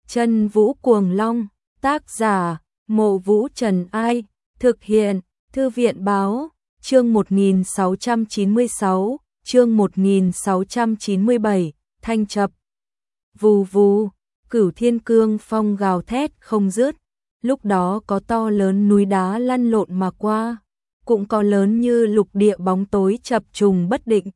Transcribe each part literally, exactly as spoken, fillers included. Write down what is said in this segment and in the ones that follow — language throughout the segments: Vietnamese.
Chân Vũ Cuồng Long, tác giả, Mộ Vũ Trần Ai, thực hiện, Thư viện Báo, chương một nghìn sáu trăm chín mươi sáu, chương một nghìn sáu trăm chín mươi bảy, Thanh Chập. Vù vù, Cửu Thiên Cương Phong gào thét không dứt, lúc đó có to lớn núi đá lăn lộn mà qua, cũng có lớn như lục địa bóng tối chập trùng bất định.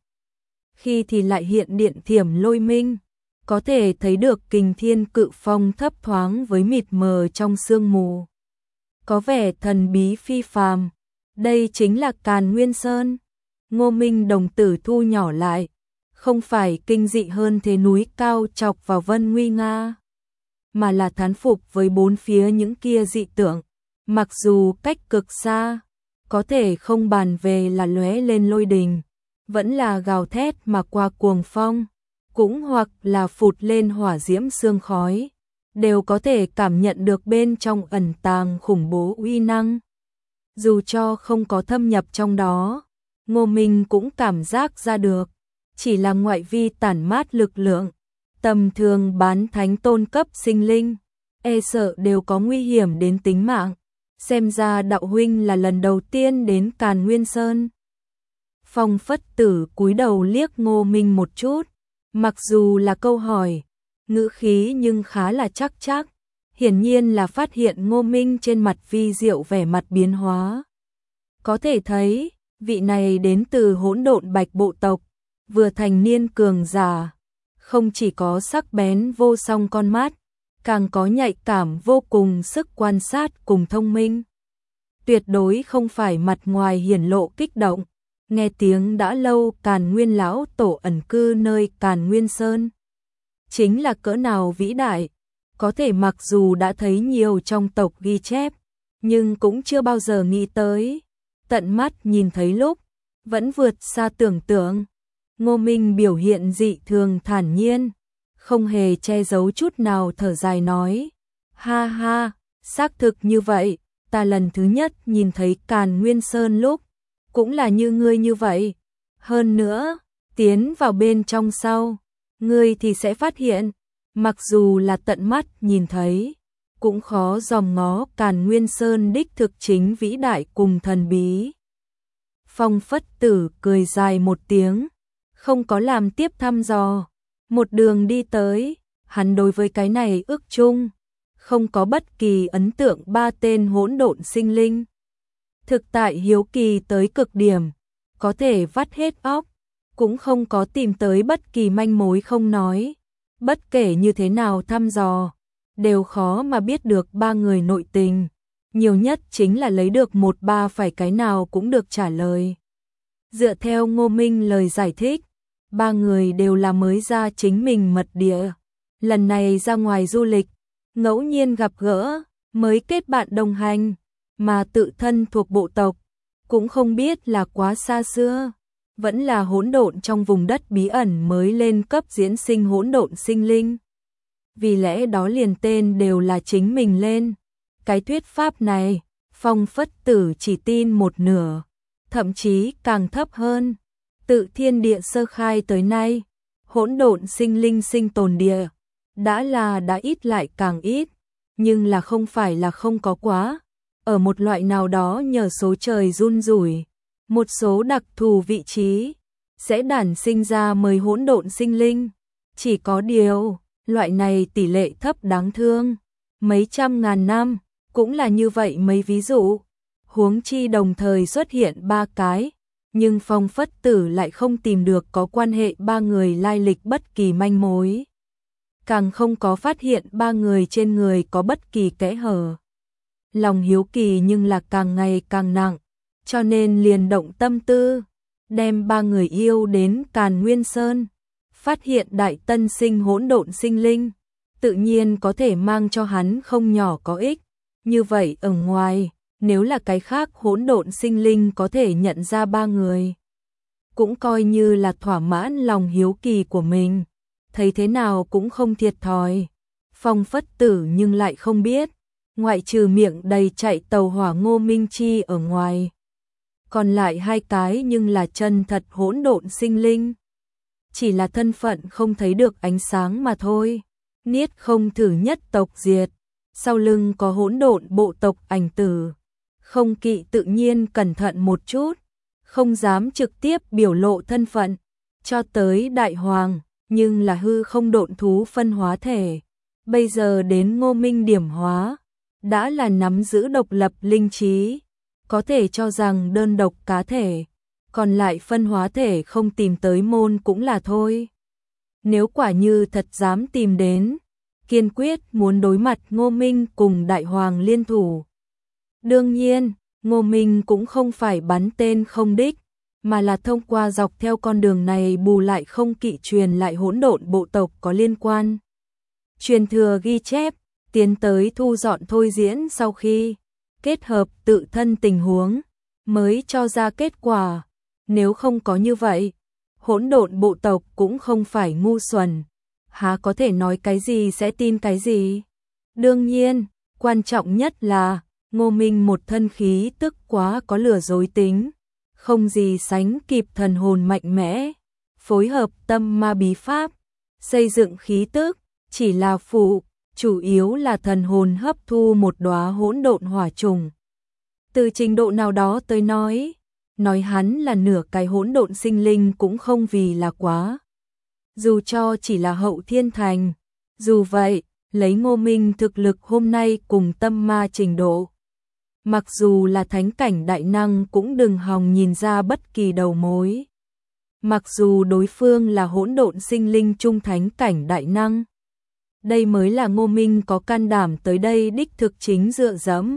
Khi thì lại hiện điện thiểm lôi minh, có thể thấy được kình thiên cự phong thấp thoáng với mịt mờ trong sương mù. Có vẻ thần bí phi phàm, đây chính là Càn Nguyên Sơn. Ngô Minh đồng tử thu nhỏ lại, không phải kinh dị hơn thế núi cao chọc vào vân nguy nga, mà là thán phục với bốn phía những kia dị tượng, mặc dù cách cực xa, có thể không bàn về là lóe lên lôi đình, vẫn là gào thét mà qua cuồng phong, cũng hoặc là phụt lên hỏa diễm sương khói, đều có thể cảm nhận được bên trong ẩn tàng khủng bố uy năng. Dù cho không có thâm nhập trong đó, Ngô Minh cũng cảm giác ra được, chỉ là ngoại vi tản mát lực lượng, tầm thường bán thánh tôn cấp sinh linh, e sợ đều có nguy hiểm đến tính mạng. Xem ra đạo huynh là lần đầu tiên đến Càn Nguyên Sơn. Phong Phất Tử cúi đầu liếc Ngô Minh một chút, mặc dù là câu hỏi, ngữ khí nhưng khá là chắc chắc, hiển nhiên là phát hiện Ngô Minh trên mặt vi diệu vẻ mặt biến hóa. Có thể thấy, vị này đến từ hỗn độn bạch bộ tộc, vừa thành niên cường giả, không chỉ có sắc bén vô song con mắt, càng có nhạy cảm vô cùng sức quan sát cùng thông minh. Tuyệt đối không phải mặt ngoài hiển lộ kích động, nghe tiếng đã lâu Càn Nguyên lão tổ ẩn cư nơi Càn Nguyên Sơn. Chính là cỡ nào vĩ đại, có thể mặc dù đã thấy nhiều trong tộc ghi chép, nhưng cũng chưa bao giờ nghĩ tới. Tận mắt nhìn thấy lúc, vẫn vượt xa tưởng tượng. Ngô Minh biểu hiện dị thường thản nhiên, không hề che giấu chút nào, thở dài nói, ha ha, xác thực như vậy, ta lần thứ nhất nhìn thấy Càn Nguyên Sơn lúc, cũng là như ngươi như vậy. Hơn nữa, tiến vào bên trong sau, ngươi thì sẽ phát hiện, mặc dù là tận mắt nhìn thấy, cũng khó dòm ngó Càn Nguyên Sơn đích thực chính vĩ đại cùng thần bí. Phong Phất Tử cười dài một tiếng, không có làm tiếp thăm dò, một đường đi tới, hắn đối với cái này ước chung, không có bất kỳ ấn tượng ba tên hỗn độn sinh linh. Thực tại hiếu kỳ tới cực điểm, có thể vắt hết óc, cũng không có tìm tới bất kỳ manh mối không nói. Bất kể như thế nào thăm dò, đều khó mà biết được ba người nội tình, nhiều nhất chính là lấy được một ba phải cái nào cũng được trả lời. Dựa theo Ngô Minh lời giải thích, ba người đều là mới ra chính mình mật địa, lần này ra ngoài du lịch, ngẫu nhiên gặp gỡ, mới kết bạn đồng hành, mà tự thân thuộc bộ tộc, cũng không biết là quá xa xưa, vẫn là hỗn độn trong vùng đất bí ẩn mới lên cấp diễn sinh hỗn độn sinh linh. Vì lẽ đó liền tên đều là chính mình lên. Cái thuyết pháp này, Phong Phất Tử chỉ tin một nửa, thậm chí càng thấp hơn. Tự thiên địa sơ khai tới nay, hỗn độn sinh linh sinh tồn địa, đã là đã ít lại càng ít, nhưng là không phải là không có quá. Ở một loại nào đó nhờ số trời run rủi, một số đặc thù vị trí, sẽ đản sinh ra mười hỗn độn sinh linh. Chỉ có điều, loại này tỷ lệ thấp đáng thương, mấy trăm ngàn năm, cũng là như vậy mấy ví dụ. Huống chi đồng thời xuất hiện ba cái, nhưng Phong Phất Tử lại không tìm được có quan hệ ba người lai lịch bất kỳ manh mối. Càng không có phát hiện ba người trên người có bất kỳ kẽ hở. Lòng hiếu kỳ nhưng là càng ngày càng nặng, cho nên liền động tâm tư, đem ba người yêu đến Càn Nguyên Sơn, phát hiện đại tân sinh hỗn độn sinh linh, tự nhiên có thể mang cho hắn không nhỏ có ích. Như vậy ở ngoài, nếu là cái khác hỗn độn sinh linh có thể nhận ra ba người, cũng coi như là thỏa mãn lòng hiếu kỳ của mình, thấy thế nào cũng không thiệt thòi. Phong Phất Tử nhưng lại không biết, ngoại trừ miệng đầy chạy tàu hỏa Ngô Minh Chi ở ngoài, còn lại hai cái nhưng là chân thật hỗn độn sinh linh, chỉ là thân phận không thấy được ánh sáng mà thôi. Niết không thử nhất tộc diệt, sau lưng có hỗn độn bộ tộc ảnh tử. Không kỵ tự nhiên cẩn thận một chút, không dám trực tiếp biểu lộ thân phận, cho tới đại hoàng, nhưng là hư không độn thú phân hóa thể. Bây giờ đến Ngô Minh điểm hóa, đã là nắm giữ độc lập linh trí, có thể cho rằng đơn độc cá thể, còn lại phân hóa thể không tìm tới môn cũng là thôi. Nếu quả như thật dám tìm đến, kiên quyết muốn đối mặt Ngô Minh cùng đại hoàng liên thủ. Đương nhiên, Ngô Minh cũng không phải bắn tên không đích, mà là thông qua dọc theo con đường này bù lại không kỵ truyền lại hỗn độn bộ tộc có liên quan. Truyền thừa ghi chép, tiến tới thu dọn thôi diễn sau khi kết hợp tự thân tình huống, mới cho ra kết quả. Nếu không có như vậy, hỗn độn bộ tộc cũng không phải ngu xuẩn, há có thể nói cái gì sẽ tin cái gì. Đương nhiên, quan trọng nhất là Ngô Minh một thân khí tức quá có lừa dối tính, không gì sánh kịp thần hồn mạnh mẽ, phối hợp tâm ma bí pháp, xây dựng khí tức, chỉ là phụ, chủ yếu là thần hồn hấp thu một đóa hỗn độn hỏa trùng. Từ trình độ nào đó tới nói, nói hắn là nửa cái hỗn độn sinh linh cũng không vì là quá. Dù cho chỉ là hậu thiên thành, dù vậy, lấy Ngô Minh thực lực hôm nay cùng tâm ma trình độ, mặc dù là thánh cảnh đại năng cũng đừng hòng nhìn ra bất kỳ đầu mối. Mặc dù đối phương là hỗn độn sinh linh trung thánh cảnh đại năng, đây mới là Ngô Minh có can đảm tới đây đích thực chính dựa dẫm.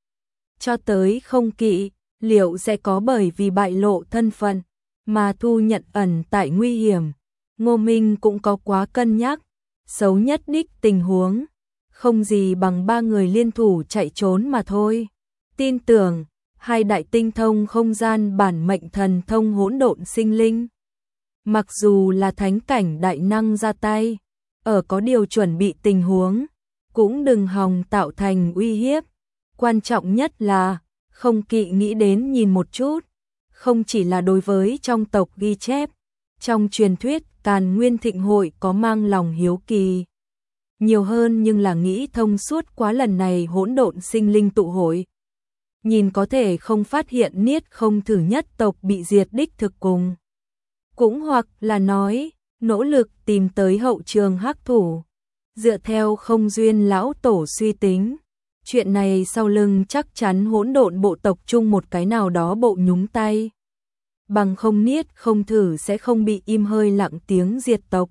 Cho tới không kỵ, liệu sẽ có bởi vì bại lộ thân phận mà thu nhận ẩn tại nguy hiểm. Ngô Minh cũng có quá cân nhắc, xấu nhất đích tình huống, không gì bằng ba người liên thủ chạy trốn mà thôi. Tin tưởng, hai đại tinh thông không gian bản mệnh thần thông hỗn độn sinh linh. Mặc dù là thánh cảnh đại năng ra tay, ở có điều chuẩn bị tình huống, cũng đừng hòng tạo thành uy hiếp. Quan trọng nhất là, không kỵ nghĩ đến nhìn một chút, không chỉ là đối với trong tộc ghi chép, trong truyền thuyết Càn Nguyên Thịnh Hội có mang lòng hiếu kỳ. Nhiều hơn nhưng là nghĩ thông suốt quá lần này hỗn độn sinh linh tụ hội. Nhìn có thể không phát hiện niết không thử nhất tộc bị diệt đích thực cùng. Cũng hoặc là nói, nỗ lực tìm tới hậu trường hắc thủ. Dựa theo không duyên lão tổ suy tính, chuyện này sau lưng chắc chắn hỗn độn bộ tộc chung một cái nào đó bộ nhúng tay. Bằng không niết không thử sẽ không bị im hơi lặng tiếng diệt tộc.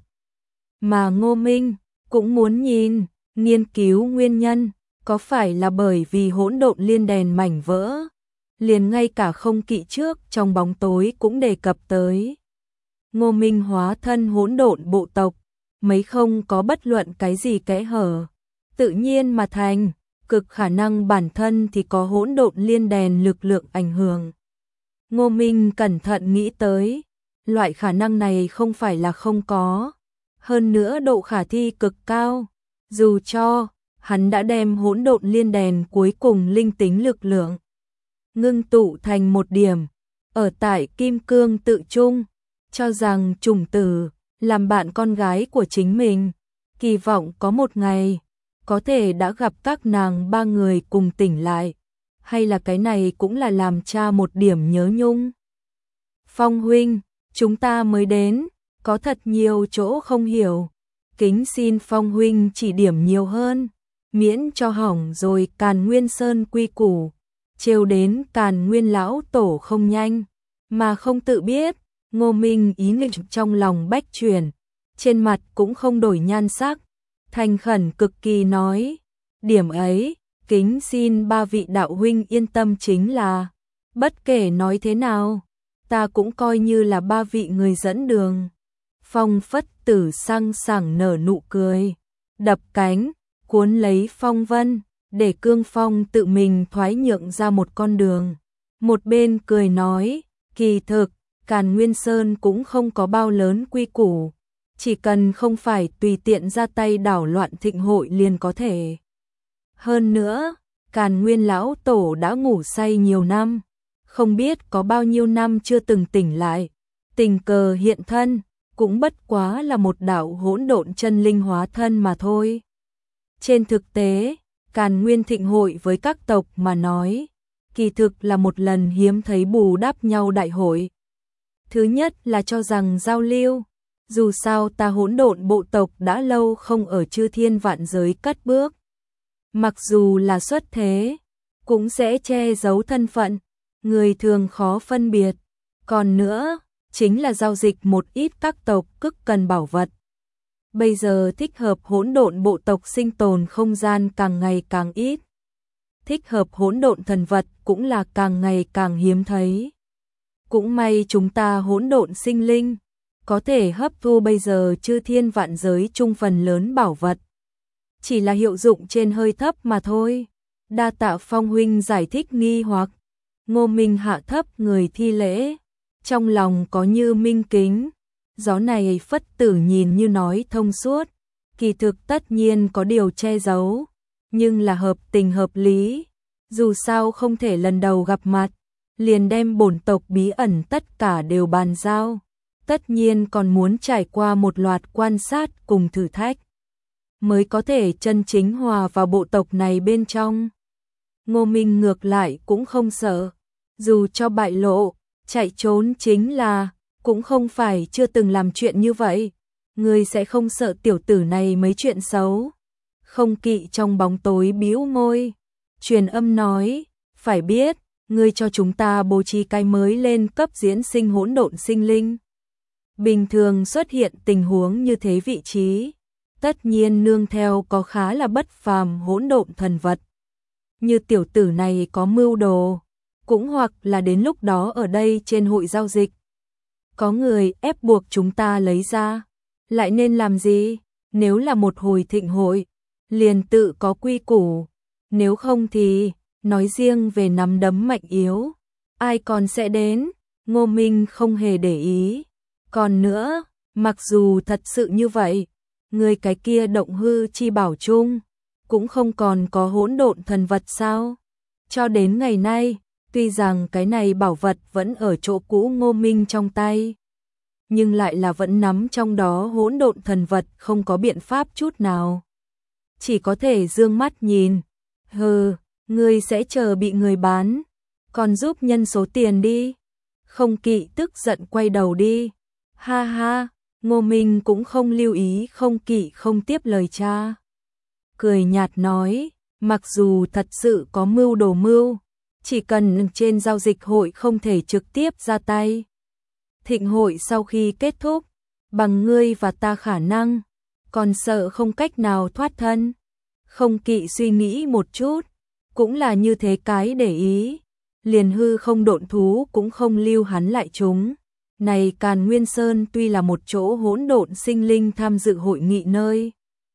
Mà Ngô Minh cũng muốn nhìn, nghiên cứu nguyên nhân, có phải là bởi vì hỗn độn liên đèn mảnh vỡ, liền ngay cả không kỵ trước trong bóng tối cũng đề cập tới. Ngô Minh hóa thân hỗn độn bộ tộc, mấy không có bất luận cái gì kẽ hở, tự nhiên mà thành, cực khả năng bản thân thì có hỗn độn liên đèn lực lượng ảnh hưởng. Ngô Minh cẩn thận nghĩ tới, loại khả năng này không phải là không có, hơn nữa độ khả thi cực cao, dù cho hắn đã đem hỗn độn liên đèn cuối cùng linh tính lực lượng ngưng tụ thành một điểm, ở tại kim cương tự trung, cho rằng trùng tử làm bạn con gái của chính mình, kỳ vọng có một ngày có thể đã gặp các nàng ba người cùng tỉnh lại, hay là cái này cũng là làm cha một điểm nhớ nhung. Phong huynh, chúng ta mới đến, có thật nhiều chỗ không hiểu, kính xin Phong huynh chỉ điểm nhiều hơn, miễn cho hỏng rồi Càn Nguyên Sơn quy củ, trêu đến Càn Nguyên lão tổ không nhanh, mà không tự biết. Ngô Minh ý nghịch trong lòng bách chuyển, trên mặt cũng không đổi nhan sắc, thành khẩn cực kỳ nói, điểm ấy, kính xin ba vị đạo huynh yên tâm chính là, bất kể nói thế nào, ta cũng coi như là ba vị người dẫn đường. Phong Phất Tử sang sảng nở nụ cười, đập cánh, cuốn lấy phong vân, để Cương Phong tự mình thoái nhượng ra một con đường. Một bên cười nói, kỳ thực, Càn Nguyên Sơn cũng không có bao lớn quy củ, chỉ cần không phải tùy tiện ra tay đảo loạn thịnh hội liền có thể. Hơn nữa, Càn Nguyên lão tổ đã ngủ say nhiều năm, không biết có bao nhiêu năm chưa từng tỉnh lại, tình cờ hiện thân, cũng bất quá là một đạo hỗn độn chân linh hóa thân mà thôi. Trên thực tế, Càn Nguyên Thịnh hội với các tộc mà nói, kỳ thực là một lần hiếm thấy bù đắp nhau đại hội. Thứ nhất là cho rằng giao lưu, dù sao ta hỗn độn bộ tộc đã lâu không ở chư thiên vạn giới cất bước. Mặc dù là xuất thế, cũng sẽ che giấu thân phận, người thường khó phân biệt. Còn nữa, chính là giao dịch một ít các tộc cực cần bảo vật. Bây giờ thích hợp hỗn độn bộ tộc sinh tồn không gian càng ngày càng ít. Thích hợp hỗn độn thần vật cũng là càng ngày càng hiếm thấy. Cũng may chúng ta hỗn độn sinh linh, có thể hấp thu bây giờ chư thiên vạn giới chung phần lớn bảo vật. Chỉ là hiệu dụng trên hơi thấp mà thôi. Đa tạ Phong huynh giải thích nghi hoặc. Ngô Minh hạ thấp người thi lễ, trong lòng có như minh kính. Gió này phất tử nhìn như nói thông suốt, kỳ thực tất nhiên có điều che giấu, nhưng là hợp tình hợp lý. Dù sao không thể lần đầu gặp mặt, liền đem bổn tộc bí ẩn tất cả đều bàn giao. Tất nhiên còn muốn trải qua một loạt quan sát cùng thử thách, mới có thể chân chính hòa vào bộ tộc này bên trong. Ngô Minh ngược lại cũng không sợ, dù cho bại lộ, chạy trốn chính là, cũng không phải chưa từng làm chuyện như vậy. Ngươi sẽ không sợ tiểu tử này mấy chuyện xấu. Không Kỵ trong bóng tối bĩu môi, truyền âm nói, phải biết, ngươi cho chúng ta bố trí cái mới lên cấp diễn sinh hỗn độn sinh linh. Bình thường xuất hiện tình huống như thế vị trí, tất nhiên nương theo có khá là bất phàm hỗn độn thần vật. Như tiểu tử này có mưu đồ, cũng hoặc là đến lúc đó ở đây trên hội giao dịch, có người ép buộc chúng ta lấy ra, lại nên làm gì? Nếu là một hồi thịnh hội, liền tự có quy củ, nếu không thì, nói riêng về nắm đấm mạnh yếu, ai còn sẽ đến? Ngô Minh không hề để ý. Còn nữa, mặc dù thật sự như vậy, người cái kia động hư chi bảo chung, cũng không còn có hỗn độn thần vật sao? Cho đến ngày nay, tuy rằng cái này bảo vật vẫn ở chỗ cũ Ngô Minh trong tay, nhưng lại là vẫn nắm trong đó hỗn độn thần vật, không có biện pháp chút nào. Chỉ có thể dương mắt nhìn. Hừ, ngươi sẽ chờ bị người bán, còn giúp nhân số tiền đi. Không Kỵ tức giận quay đầu đi. Ha ha, Ngô Minh cũng không lưu ý Không Kỵ không tiếp lời cha. Cười nhạt nói, mặc dù thật sự có mưu đồ mưu, chỉ cần trên giao dịch hội không thể trực tiếp ra tay. Thịnh hội sau khi kết thúc, bằng ngươi và ta khả năng, còn sợ không cách nào thoát thân. Không Kỵ suy nghĩ một chút, cũng là như thế cái để ý, liền hư không độn thú cũng không lưu hắn lại chúng. Này Càn Nguyên Sơn tuy là một chỗ hỗn độn sinh linh tham dự hội nghị nơi,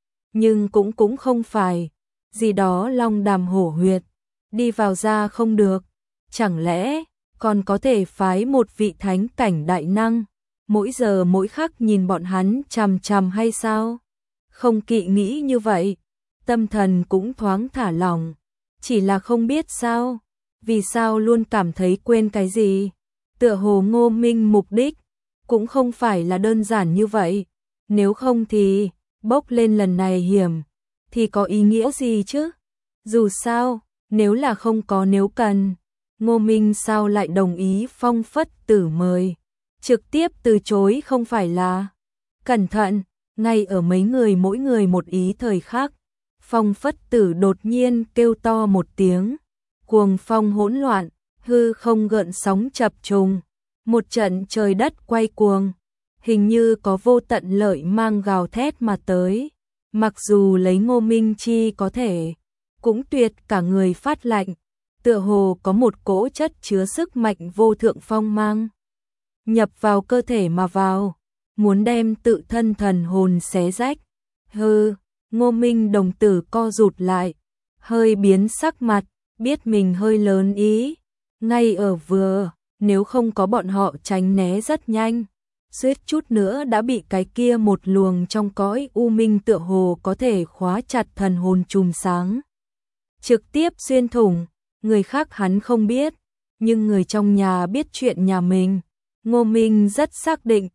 nhưng cũng cũng không phải gì đó long đàm hổ huyệt, đi vào ra không được. Chẳng lẽ còn có thể phái một vị thánh cảnh đại năng, mỗi giờ mỗi khắc nhìn bọn hắn chằm chằm hay sao? Không Kỵ nghĩ như vậy, tâm thần cũng thoáng thả lỏng, chỉ là không biết sao, vì sao luôn cảm thấy quên cái gì. Tựa hồ Ngô Minh mục đích cũng không phải là đơn giản như vậy, nếu không thì bốc lên lần này hiểm thì có ý nghĩa gì chứ? Dù sao, nếu là không có nếu cần, Ngô Minh sao lại đồng ý Phong Phất Tử mời? Trực tiếp từ chối không phải là. Cẩn thận, ngay ở mấy người mỗi người một ý thời khắc, Phong Phất Tử đột nhiên kêu to một tiếng, cuồng phong hỗn loạn, hư không gợn sóng chập trùng, một trận trời đất quay cuồng, hình như có vô tận lợi mang gào thét mà tới. Mặc dù lấy Ngô Minh chi có thể, cũng tuyệt cả người phát lạnh, tựa hồ có một cỗ chất chứa sức mạnh vô thượng phong mang nhập vào cơ thể mà vào, muốn đem tự thân thần hồn xé rách. Hừ, Ngô Minh đồng tử co rụt lại, hơi biến sắc mặt, biết mình hơi lớn ý, ngay ở vừa, nếu không có bọn họ tránh né rất nhanh, suýt chút nữa đã bị cái kia một luồng trong cõi u minh tựa hồ có thể khóa chặt thần hồn chùm sáng, trực tiếp xuyên thủng. Người khác hắn không biết, nhưng người trong nhà biết chuyện nhà mình. Ngô Minh rất xác định,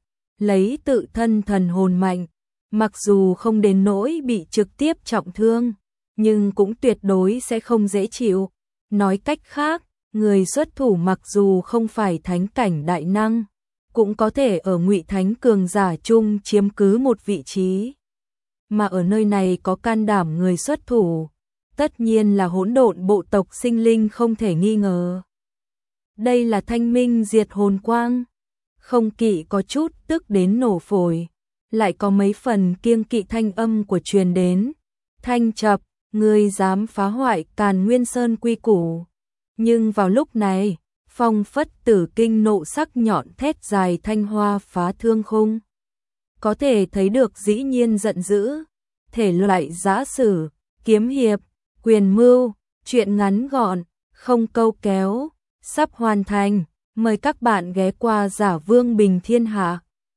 lấy tự thân thần hồn mạnh, mặc dù không đến nỗi bị trực tiếp trọng thương, nhưng cũng tuyệt đối sẽ không dễ chịu. Nói cách khác, người xuất thủ mặc dù không phải thánh cảnh đại năng, cũng có thể ở ngụy thánh cường giả chung chiếm cứ một vị trí. Mà ở nơi này có can đảm người xuất thủ, tất nhiên là hỗn độn bộ tộc sinh linh không thể nghi ngờ. Đây là thanh minh diệt hồn quang. Không Kỵ có chút tức đến nổ phổi, lại có mấy phần kiêng kỵ thanh âm của truyền đến. Thanh Chập, ngươi dám phá hoại Càn Nguyên Sơn quy củ. Nhưng vào lúc này, Phong Phất Tử kinh nộ sắc nhọn thét dài thanh hoa phá thương khung. Có thể thấy được dĩ nhiên giận dữ, thể loại giã sử, kiếm hiệp, quyền mưu, truyện ngắn gọn, không câu kéo, sắp hoàn thành. Mời các bạn ghé qua Giả Vương Bình Thiên Hạ.